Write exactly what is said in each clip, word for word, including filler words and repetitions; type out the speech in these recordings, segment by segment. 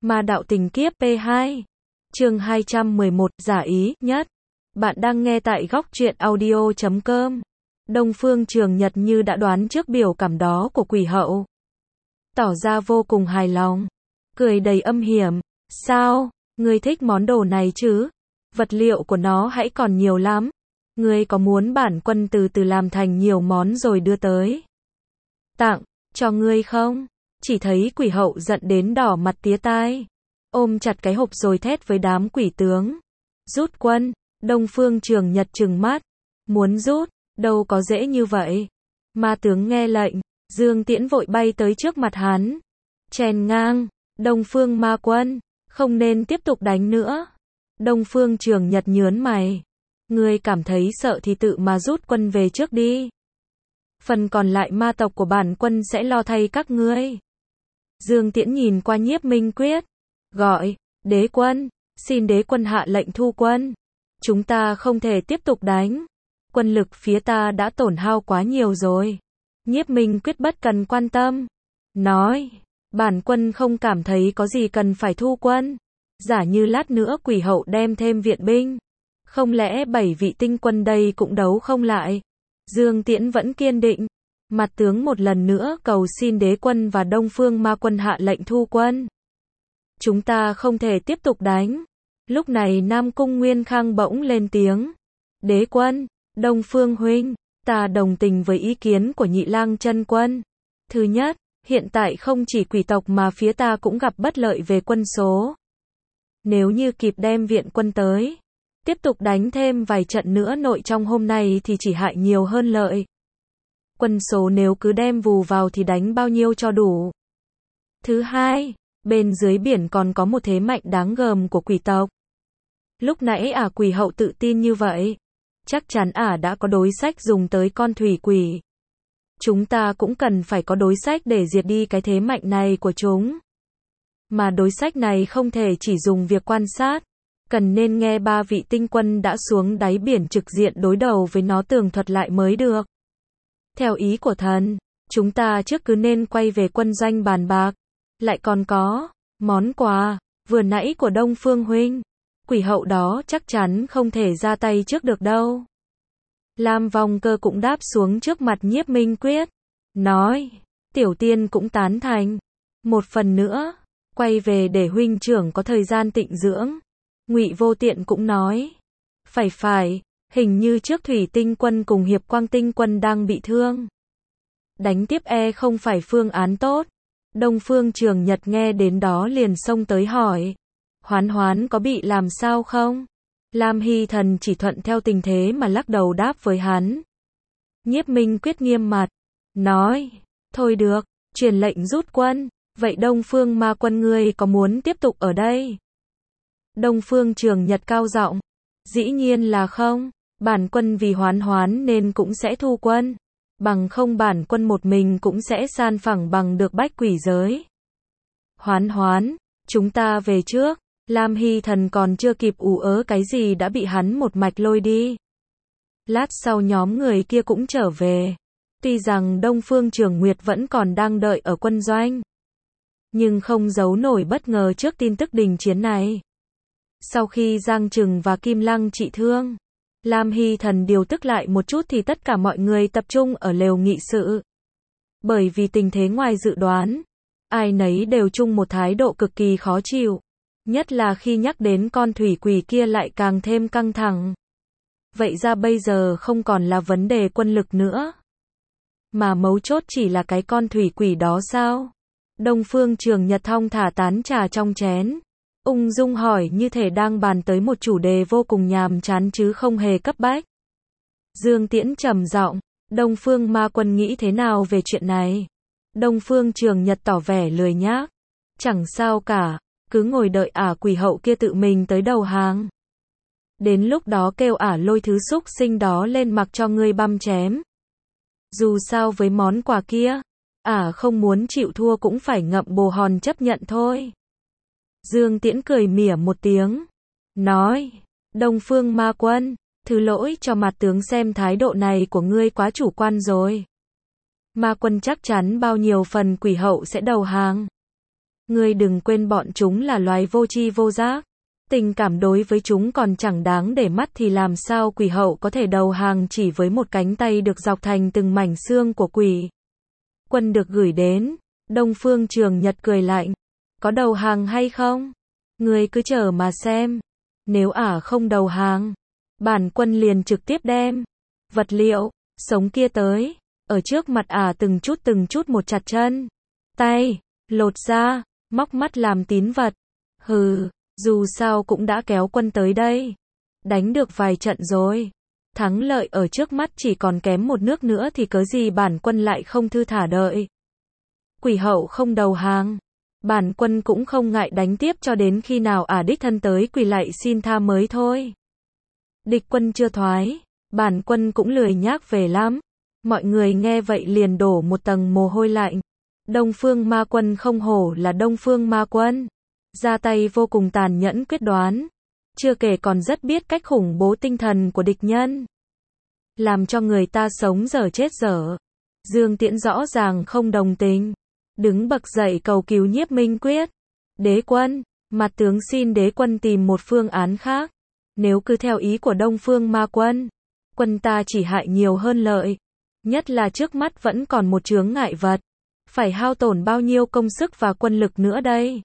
Ma đạo tình kiếp P hai. Chương hai trăm mười một, giả ý nhất. Bạn đang nghe tại góc truyện audio chấm com. Đông Phương Trường Nhật như đã đoán trước biểu cảm đó của quỷ hậu. Tỏ ra vô cùng hài lòng. Cười đầy âm hiểm. Sao? Ngươi thích món đồ này chứ? Vật liệu của nó hãy còn nhiều lắm. Ngươi có muốn bản quân từ từ làm thành nhiều món rồi đưa tới tặng cho ngươi không? Chỉ thấy quỷ hậu giận đến đỏ mặt tía tai. Ôm chặt cái hộp rồi thét với đám quỷ tướng. Rút quân. Đông Phương Trường Nhật trừng mắt. Muốn rút, đâu có dễ như vậy. Ma tướng nghe lệnh. Dương Tiễn vội bay tới trước mặt hắn. Chèn ngang. Đông Phương ma quân. Không nên tiếp tục đánh nữa. Đông Phương Trường Nhật nhớn mày. Ngươi cảm thấy sợ thì tự mà rút quân về trước đi. Phần còn lại ma tộc của bản quân sẽ lo thay các ngươi. Dương Tiễn nhìn qua Nhiếp Minh Quyết. Gọi, đế quân, xin đế quân hạ lệnh thu quân. Chúng ta không thể tiếp tục đánh. Quân lực phía ta đã tổn hao quá nhiều rồi. Nhiếp Minh Quyết bất cần quan tâm. Nói, bản quân không cảm thấy có gì cần phải thu quân. Giả như lát nữa quỷ hậu đem thêm viện binh. Không lẽ bảy vị tinh quân đây cũng đấu không lại? Dương Tiễn vẫn kiên định. Mặt tướng một lần nữa cầu xin đế quân và Đông Phương ma quân hạ lệnh thu quân. Chúng ta không thể tiếp tục đánh. Lúc này Nam Cung Nguyên Khang bỗng lên tiếng. Đế quân, Đông Phương huynh, ta đồng tình với ý kiến của Nhị Lang Chân Quân. Thứ nhất, hiện tại không chỉ quỷ tộc mà phía ta cũng gặp bất lợi về quân số. Nếu như kịp đem viện quân tới, tiếp tục đánh thêm vài trận nữa nội trong hôm nay thì chỉ hại nhiều hơn lợi. Quân số nếu cứ đem vù vào thì đánh bao nhiêu cho đủ. Thứ hai, bên dưới biển còn có một thế mạnh đáng gờm của quỷ tộc. Lúc nãy ả quỷ hậu tự tin như vậy, chắc chắn ả đã có đối sách dùng tới con thủy quỷ. Chúng ta cũng cần phải có đối sách để diệt đi cái thế mạnh này của chúng. Mà đối sách này không thể chỉ dùng việc quan sát, cần nên nghe ba vị tinh quân đã xuống đáy biển trực diện đối đầu với nó tường thuật lại mới được. Theo ý của thần, chúng ta trước cứ nên quay về quân doanh bàn bạc. Lại còn có món quà vừa nãy của Đông Phương huynh. Quỷ hậu đó chắc chắn không thể ra tay trước được đâu. Lam Vong Cơ cũng đáp xuống trước mặt Nhiếp Minh Quyết. Nói, tiểu tiên cũng tán thành. Một phần nữa, quay về để huynh trưởng có thời gian tịnh dưỡng. Ngụy Vô Tiện cũng nói. Phải phải, hình như trước Thủy Tinh Quân cùng Hiệp Quang Tinh Quân đang bị thương. Đánh tiếp e không phải phương án tốt. Đông Phương Trường Nhật nghe đến đó liền xông tới hỏi. Hoán Hoán có bị làm sao không? Lam Hy Thần chỉ thuận theo tình thế mà lắc đầu đáp với hắn. Nhiếp Minh Quyết nghiêm mặt. Nói, thôi được, truyền lệnh rút quân. Vậy Đông Phương ma quân ngươi có muốn tiếp tục ở đây? Đông Phương Trường Nhật cao giọng. Dĩ nhiên là không. Bản quân vì Hoán Hoán nên cũng sẽ thu quân. Bằng không bản quân một mình cũng sẽ san phẳng bằng được bách quỷ giới. Hoán Hoán, chúng ta về trước. Lam Hy Thần còn chưa kịp ủ ớ cái gì đã bị hắn một mạch lôi đi. Lát sau nhóm người kia cũng trở về. Tuy rằng Đông Phương Trường Nguyệt vẫn còn đang đợi ở quân doanh, nhưng không giấu nổi bất ngờ trước tin tức đình chiến này. Sau khi Giang Trừng và Kim Lăng trị thương, Lam Hy Thần điều tức lại một chút thì tất cả mọi người tập trung ở lều nghị sự. Bởi vì tình thế ngoài dự đoán, ai nấy đều chung một thái độ cực kỳ khó chịu. Nhất là khi nhắc đến con thủy quỷ kia lại càng thêm căng thẳng. Vậy ra bây giờ không còn là vấn đề quân lực nữa, mà mấu chốt chỉ là cái con thủy quỷ đó sao? Đông Phương Trường Nhật thong thả tán trà trong chén, ung dung hỏi như thể đang bàn tới một chủ đề vô cùng nhàm chán chứ không hề cấp bách. Dương Tiễn trầm giọng, Đông Phương ma quân nghĩ thế nào về chuyện này? Đông Phương Trường Nhật tỏ vẻ lười nhác. Chẳng sao cả, cứ ngồi đợi ả quỷ hậu kia tự mình tới đầu hàng. Đến lúc đó kêu ả lôi thứ xúc sinh đó lên mặc cho ngươi băm chém. Dù sao với món quà kia, ả không muốn chịu thua cũng phải ngậm bồ hòn chấp nhận thôi. Dương Tiễn cười mỉa một tiếng. Nói, Đông Phương ma quân, thứ lỗi cho mặt tướng xem thái độ này của ngươi quá chủ quan rồi. Ma quân chắc chắn bao nhiêu phần quỷ hậu sẽ đầu hàng. Ngươi đừng quên bọn chúng là loài vô tri vô giác. Tình cảm đối với chúng còn chẳng đáng để mắt thì làm sao quỷ hậu có thể đầu hàng chỉ với một cánh tay được dọc thành từng mảnh xương của quỷ quân được gửi đến. Đông Phương Trường Nhật cười lạnh. Có đầu hàng hay không? Ngươi cứ chờ mà xem. Nếu ả không đầu hàng, bản quân liền trực tiếp đem vật liệu sống kia tới, ở trước mặt ả từng chút từng chút một chặt chân, tay, lột ra, móc mắt làm tín vật. Hừ, dù sao cũng đã kéo quân tới đây. Đánh được vài trận rồi. Thắng lợi ở trước mắt chỉ còn kém một nước nữa thì cớ gì bản quân lại không thư thả đợi. Quỷ hậu không đầu hàng. Bản quân cũng không ngại đánh tiếp cho đến khi nào ả đích thân tới quỳ lạy xin tha mới thôi. Địch quân chưa thoái. Bản quân cũng lười nhác về lắm. Mọi người nghe vậy liền đổ một tầng mồ hôi lạnh. Đông Phương Ma Quân không hổ là Đông Phương Ma Quân. Ra tay vô cùng tàn nhẫn quyết đoán. Chưa kể còn rất biết cách khủng bố tinh thần của địch nhân. Làm cho người ta sống dở chết dở. Dương Tiễn rõ ràng không đồng tình. Đứng bật dậy cầu cứu Nhiếp Minh Quyết. Đế quân, mặt tướng xin đế quân tìm một phương án khác. Nếu cứ theo ý của Đông Phương Ma Quân, quân ta chỉ hại nhiều hơn lợi. Nhất là trước mắt vẫn còn một chướng ngại vật. Phải hao tổn bao nhiêu công sức và quân lực nữa đây?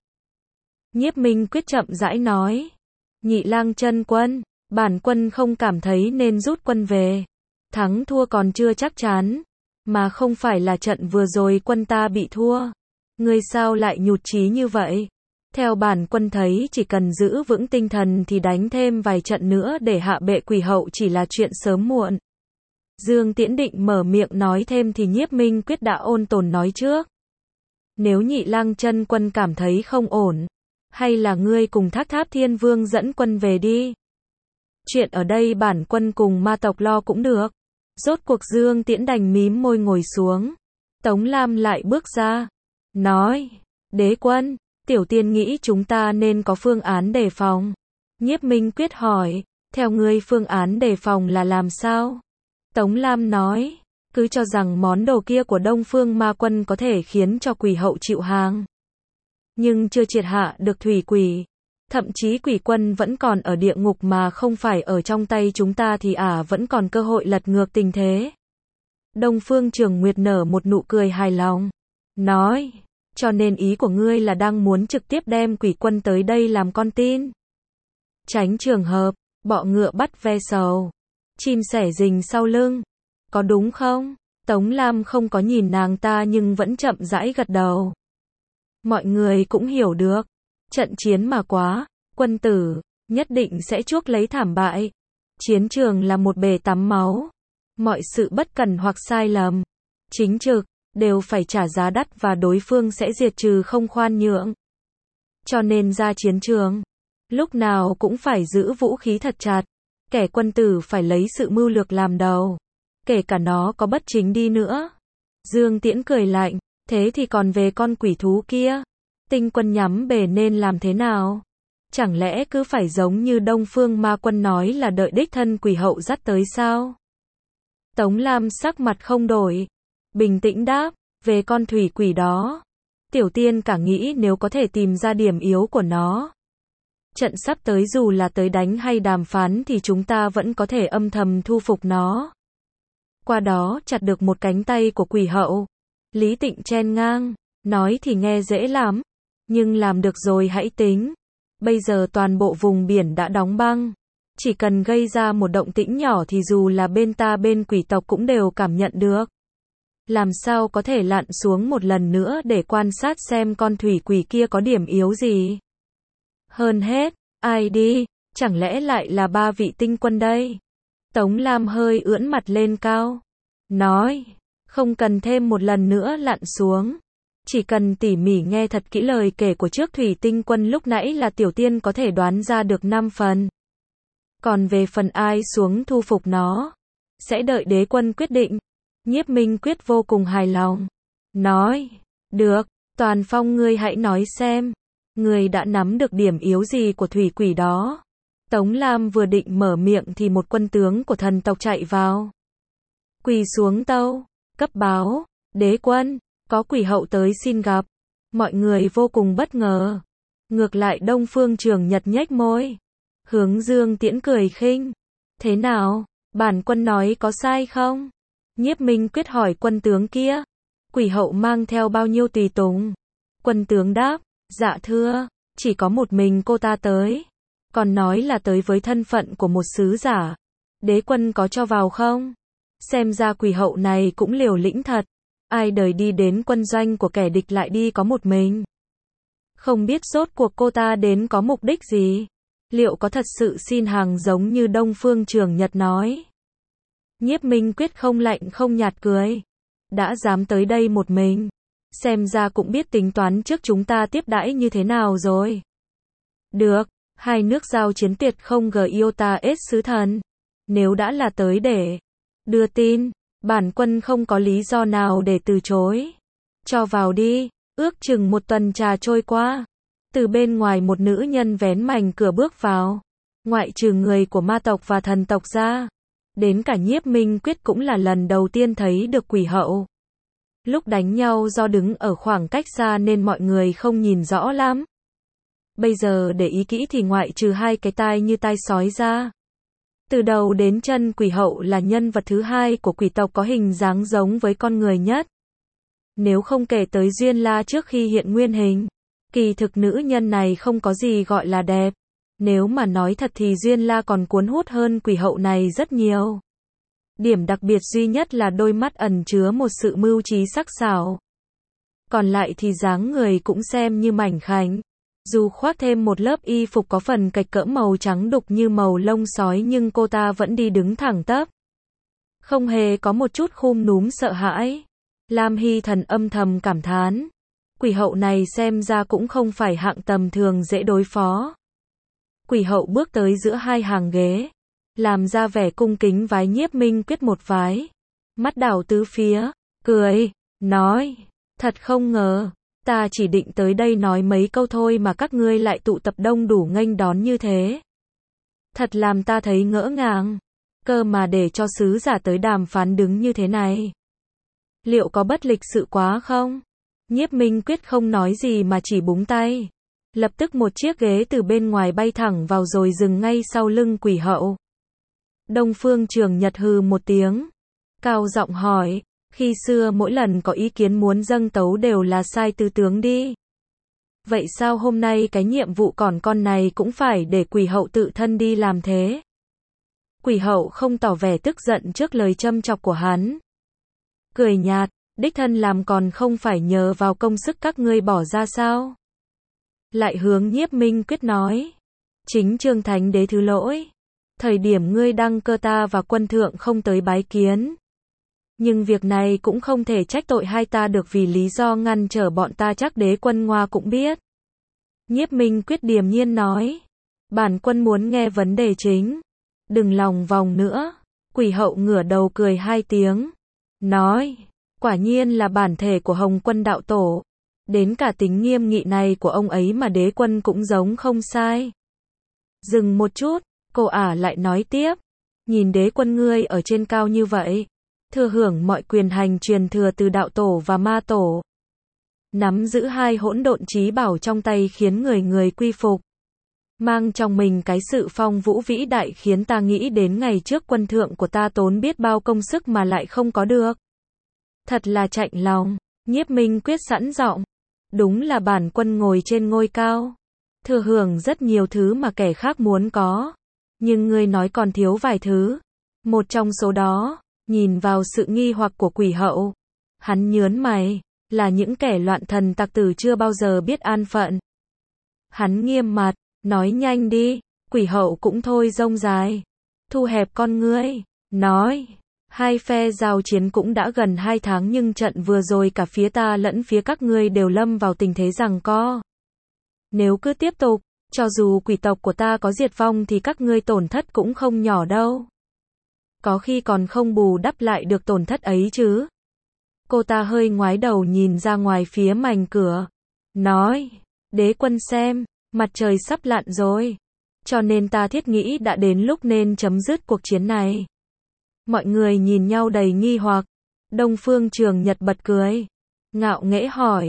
Nhiếp Minh Quyết chậm rãi nói. Nhị lang chân quân, bản quân không cảm thấy nên rút quân về. Thắng thua còn chưa chắc chắn. Mà không phải là trận vừa rồi quân ta bị thua. Ngươi sao lại nhụt chí như vậy? Theo bản quân thấy chỉ cần giữ vững tinh thần thì đánh thêm vài trận nữa để hạ bệ quỷ hậu chỉ là chuyện sớm muộn. Dương Tiễn định mở miệng nói thêm thì Nhiếp Minh Quyết đã ôn tồn nói trước. Nếu nhị lang chân quân cảm thấy không ổn, hay là ngươi cùng Thác Tháp Thiên Vương dẫn quân về đi. Chuyện ở đây bản quân cùng ma tộc lo cũng được. Rốt cuộc Dương Tiễn đành mím môi ngồi xuống. Tống Lam lại bước ra. Nói. Đế quân, tiểu tiên nghĩ chúng ta nên có phương án đề phòng. Nhiếp Minh Quyết hỏi. Theo ngươi phương án đề phòng là làm sao? Tống Lam nói. Cứ cho rằng món đồ kia của Đông Phương Ma Quân có thể khiến cho quỷ hậu chịu hàng. Nhưng chưa triệt hạ được thủy quỷ. Thậm chí quỷ quân vẫn còn ở địa ngục mà không phải ở trong tay chúng ta thì ả à vẫn còn cơ hội lật ngược tình thế. Đông Phương Trường Nguyệt nở một nụ cười hài lòng. Nói, cho nên ý của ngươi là đang muốn trực tiếp đem quỷ quân tới đây làm con tin. Tránh trường hợp, bọ ngựa bắt ve sầu. Chim sẻ rình sau lưng. Có đúng không? Tống Lam không có nhìn nàng ta nhưng vẫn chậm rãi gật đầu. Mọi người cũng hiểu được. Trận chiến mà quá, quân tử, nhất định sẽ chuốc lấy thảm bại. Chiến trường là một bể tắm máu. Mọi sự bất cần hoặc sai lầm, chính trực, đều phải trả giá đắt và đối phương sẽ diệt trừ không khoan nhượng. Cho nên ra chiến trường, lúc nào cũng phải giữ vũ khí thật chặt. Kẻ quân tử phải lấy sự mưu lược làm đầu. Kể cả nó có bất chính đi nữa. Dương Tiễn cười lạnh, thế thì còn về con quỷ thú kia. Tinh quân nhắm bể nên làm thế nào? Chẳng lẽ cứ phải giống như Đông Phương Ma Quân nói là đợi đích thân quỷ hậu dắt tới sao? Tống Lam sắc mặt không đổi. Bình tĩnh đáp, về con thủy quỷ đó. Tiểu tiên cả nghĩ nếu có thể tìm ra điểm yếu của nó. Trận sắp tới dù là tới đánh hay đàm phán thì chúng ta vẫn có thể âm thầm thu phục nó. Qua đó chặt được một cánh tay của quỷ hậu. Lý Tịnh chen ngang, nói thì nghe dễ lắm. Nhưng làm được rồi hãy tính. Bây giờ toàn bộ vùng biển đã đóng băng. Chỉ cần gây ra một động tĩnh nhỏ thì dù là bên ta bên quỷ tộc cũng đều cảm nhận được. Làm sao có thể lặn xuống một lần nữa để quan sát xem con thủy quỷ kia có điểm yếu gì? Hơn hết, ai đi? Chẳng lẽ lại là ba vị tinh quân đây? Tống Lam hơi ưỡn mặt lên cao. Nói, không cần thêm một lần nữa lặn xuống. Chỉ cần tỉ mỉ nghe thật kỹ lời kể của trước thủy tinh quân lúc nãy là tiểu tiên có thể đoán ra được năm phần. Còn về phần ai xuống thu phục nó, sẽ đợi đế quân quyết định. Nhiếp Minh Quyết vô cùng hài lòng. Nói, được, Toàn Phong ngươi hãy nói xem. Ngươi đã nắm được điểm yếu gì của thủy quỷ đó. Tống Lam vừa định mở miệng thì một quân tướng của thần tộc chạy vào. Quỳ xuống tâu, cấp báo, đế quân, có quỷ hậu tới xin gặp. Mọi người vô cùng bất ngờ. Ngược lại Đông Phương Trường Nhật nhếch môi. Hướng Dương Tiễn cười khinh. Thế nào, bản quân nói có sai không? Nhiếp Minh Quyết hỏi quân tướng kia. Quỷ hậu mang theo bao nhiêu tùy tùng? Quân tướng đáp, dạ thưa, chỉ có một mình cô ta tới. Còn nói là tới với thân phận của một sứ giả. Đế quân có cho vào không? Xem ra quỷ hậu này cũng liều lĩnh thật. Ai đời đi đến quân doanh của kẻ địch lại đi có một mình. Không biết rốt cuộc cô ta đến có mục đích gì? Liệu có thật sự xin hàng giống như Đông Phương Trường Nhật nói? Nhiếp Minh Quyết không lạnh không nhạt cười. Đã dám tới đây một mình. Xem ra cũng biết tính toán trước chúng ta tiếp đãi như thế nào rồi. Được, hai nước giao chiến tuyệt không gờ iota s sứ thần. Nếu đã là tới để đưa tin, bản quân không có lý do nào để từ chối. Cho vào đi. Ước chừng một tuần trà trôi qua. Từ bên ngoài một nữ nhân vén mành cửa bước vào. Ngoại trừ người của ma tộc và thần tộc ra. Đến cả Nhiếp Minh Quyết cũng là lần đầu tiên thấy được quỷ hậu. Lúc đánh nhau do đứng ở khoảng cách xa nên mọi người không nhìn rõ lắm. Bây giờ để ý kỹ thì ngoại trừ hai cái tai như tai sói ra. Từ đầu đến chân quỷ hậu là nhân vật thứ hai của quỷ tộc có hình dáng giống với con người nhất. Nếu không kể tới Duyên La trước khi hiện nguyên hình. Kỳ thực nữ nhân này không có gì gọi là đẹp. Nếu mà nói thật thì Duyên La còn cuốn hút hơn quỷ hậu này rất nhiều. Điểm đặc biệt duy nhất là đôi mắt ẩn chứa một sự mưu trí sắc sảo. Còn lại thì dáng người cũng xem như mảnh khảnh. Dù khoác thêm một lớp y phục có phần cạch cỡm màu trắng đục như màu lông sói nhưng cô ta vẫn đi đứng thẳng tắp. Không hề có một chút khum núm sợ hãi. Lam Hy Thần âm thầm cảm thán. Quỷ hậu này xem ra cũng không phải hạng tầm thường dễ đối phó. Quỷ hậu bước tới giữa hai hàng ghế. Làm ra vẻ cung kính vái Nhiếp Minh Quyết một vái. Mắt đảo tứ phía. Cười. Nói. Thật không ngờ. Ta chỉ định tới đây nói mấy câu thôi mà các ngươi lại tụ tập đông đủ nghênh đón như thế. Thật làm ta thấy ngỡ ngàng. Cơ mà để cho sứ giả tới đàm phán đứng như thế này. Liệu có bất lịch sự quá không? Nhiếp Minh Quyết không nói gì mà chỉ búng tay. Lập tức một chiếc ghế từ bên ngoài bay thẳng vào rồi dừng ngay sau lưng quỷ hậu. Đông Phương Trường Nhật hừ một tiếng. Cao giọng hỏi. Khi xưa mỗi lần có ý kiến muốn dâng tấu đều là sai tư tướng đi. Vậy sao hôm nay cái nhiệm vụ còn con này cũng phải để quỷ hậu tự thân đi làm thế? Quỷ hậu không tỏ vẻ tức giận trước lời châm chọc của hắn. Cười nhạt, đích thân làm còn không phải nhờ vào công sức các ngươi bỏ ra sao? Lại hướng Nhiếp Minh Quyết nói. Chính Trương Thánh Đế thứ lỗi. Thời điểm ngươi đăng cơ ta và quân thượng không tới bái kiến. Nhưng việc này cũng không thể trách tội hai ta được vì lý do ngăn trở bọn ta chắc đế quân Ngoa cũng biết. Nhiếp Minh Quyết điềm nhiên nói. Bản quân muốn nghe vấn đề chính. Đừng lòng vòng nữa. Quỷ hậu ngửa đầu cười hai tiếng. Nói. Quả nhiên là bản thể của Hồng Quân đạo tổ. Đến cả tính nghiêm nghị này của ông ấy mà đế quân cũng giống không sai. Dừng một chút, cô ả lại nói tiếp. Nhìn đế quân ngươi ở trên cao như vậy. Thừa hưởng mọi quyền hành truyền thừa từ đạo tổ và ma tổ. Nắm giữ hai hỗn độn chí bảo trong tay khiến người người quy phục. Mang trong mình cái sự phong vũ vĩ đại khiến ta nghĩ đến ngày trước quân thượng của ta tốn biết bao công sức mà lại không có được. Thật là chạnh lòng. Nhiếp Minh Quyết sẵn giọng. Đúng là bản quân ngồi trên ngôi cao. Thừa hưởng rất nhiều thứ mà kẻ khác muốn có. Nhưng ngươi nói còn thiếu vài thứ. Một trong số đó, nhìn vào sự nghi hoặc của quỷ hậu. Hắn nhớn mày, là những kẻ loạn thần tặc tử chưa bao giờ biết an phận. Hắn nghiêm mặt, nói nhanh đi, quỷ hậu cũng thôi rông dài. Thu hẹp con ngươi, nói. Hai phe giao chiến cũng đã gần hai tháng nhưng trận vừa rồi cả phía ta lẫn phía các ngươi đều lâm vào tình thế giằng co. Nếu cứ tiếp tục, cho dù quỷ tộc của ta có diệt vong thì các ngươi tổn thất cũng không nhỏ đâu. Có khi còn không bù đắp lại được tổn thất ấy chứ. Cô ta hơi ngoái đầu nhìn ra ngoài phía mành cửa. Nói, đế quân xem, mặt trời sắp lặn rồi. Cho nên ta thiết nghĩ đã đến lúc nên chấm dứt cuộc chiến này. Mọi người nhìn nhau đầy nghi hoặc. Đông Phương Trường Nhật bật cười. Ngạo nghễ hỏi,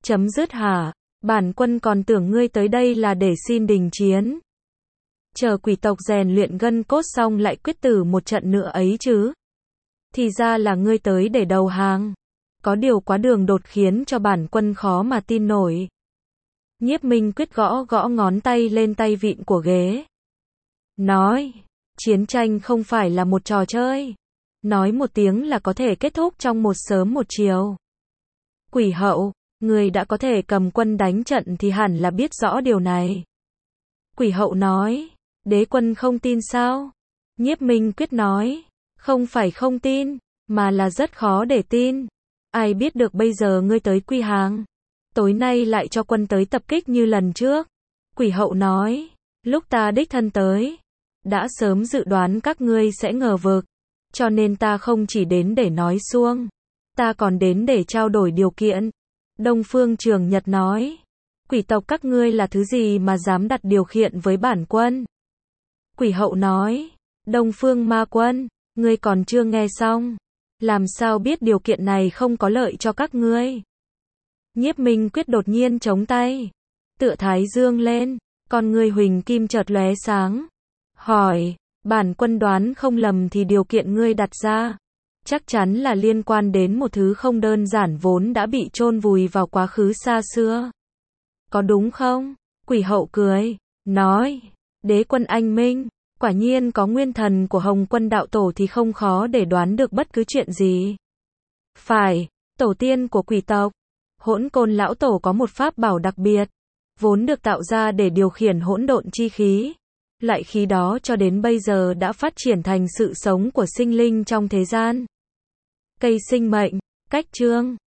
Chấm dứt hả? Bản quân còn tưởng ngươi tới đây là để xin đình chiến. Chờ quỷ tộc rèn luyện gân cốt xong lại quyết tử một trận nữa ấy chứ. Thì ra là ngươi tới để đầu hàng. Có điều quá đường đột khiến cho bản quân khó mà tin nổi. Nhiếp Minh Quyết gõ gõ ngón tay lên tay vịn của ghế. Nói, chiến tranh không phải là một trò chơi. Nói một tiếng là có thể kết thúc trong một sớm một chiều. Quỷ hậu, người đã có thể cầm quân đánh trận thì hẳn là biết rõ điều này. Quỷ hậu nói, đế quân không tin sao? Nhiếp Minh Quyết nói, không phải không tin, mà là rất khó để tin. Ai biết được bây giờ ngươi tới quy hàng. Tối nay lại cho quân tới tập kích như lần trước. Quỷ hậu nói, lúc ta đích thân tới, đã sớm dự đoán các ngươi sẽ ngờ vực. Cho nên ta không chỉ đến để nói suông, ta còn đến để trao đổi điều kiện. Đông Phương Trường Nhật nói, quỷ tộc các ngươi là thứ gì mà dám đặt điều kiện với bản quân? Quỷ hậu nói, Đông Phương Ma Quân, ngươi còn chưa nghe xong, làm sao biết điều kiện này không có lợi cho các ngươi? Nhiếp Minh Quyết đột nhiên chống tay, tựa thái dương lên, con ngươi huỳnh kim chợt lóe sáng, hỏi, bản quân đoán không lầm thì điều kiện ngươi đặt ra, chắc chắn là liên quan đến một thứ không đơn giản vốn đã bị chôn vùi vào quá khứ xa xưa. Có đúng không? Quỷ hậu cười, nói, đế quân anh minh, quả nhiên có nguyên thần của Hồng Quân đạo tổ thì không khó để đoán được bất cứ chuyện gì. Phải, tổ tiên của quỷ tộc, Hỗn Côn lão tổ có một pháp bảo đặc biệt, vốn được tạo ra để điều khiển hỗn độn chi khí. Loại khí đó cho đến bây giờ đã phát triển thành sự sống của sinh linh trong thế gian. Cây sinh mệnh, cách chương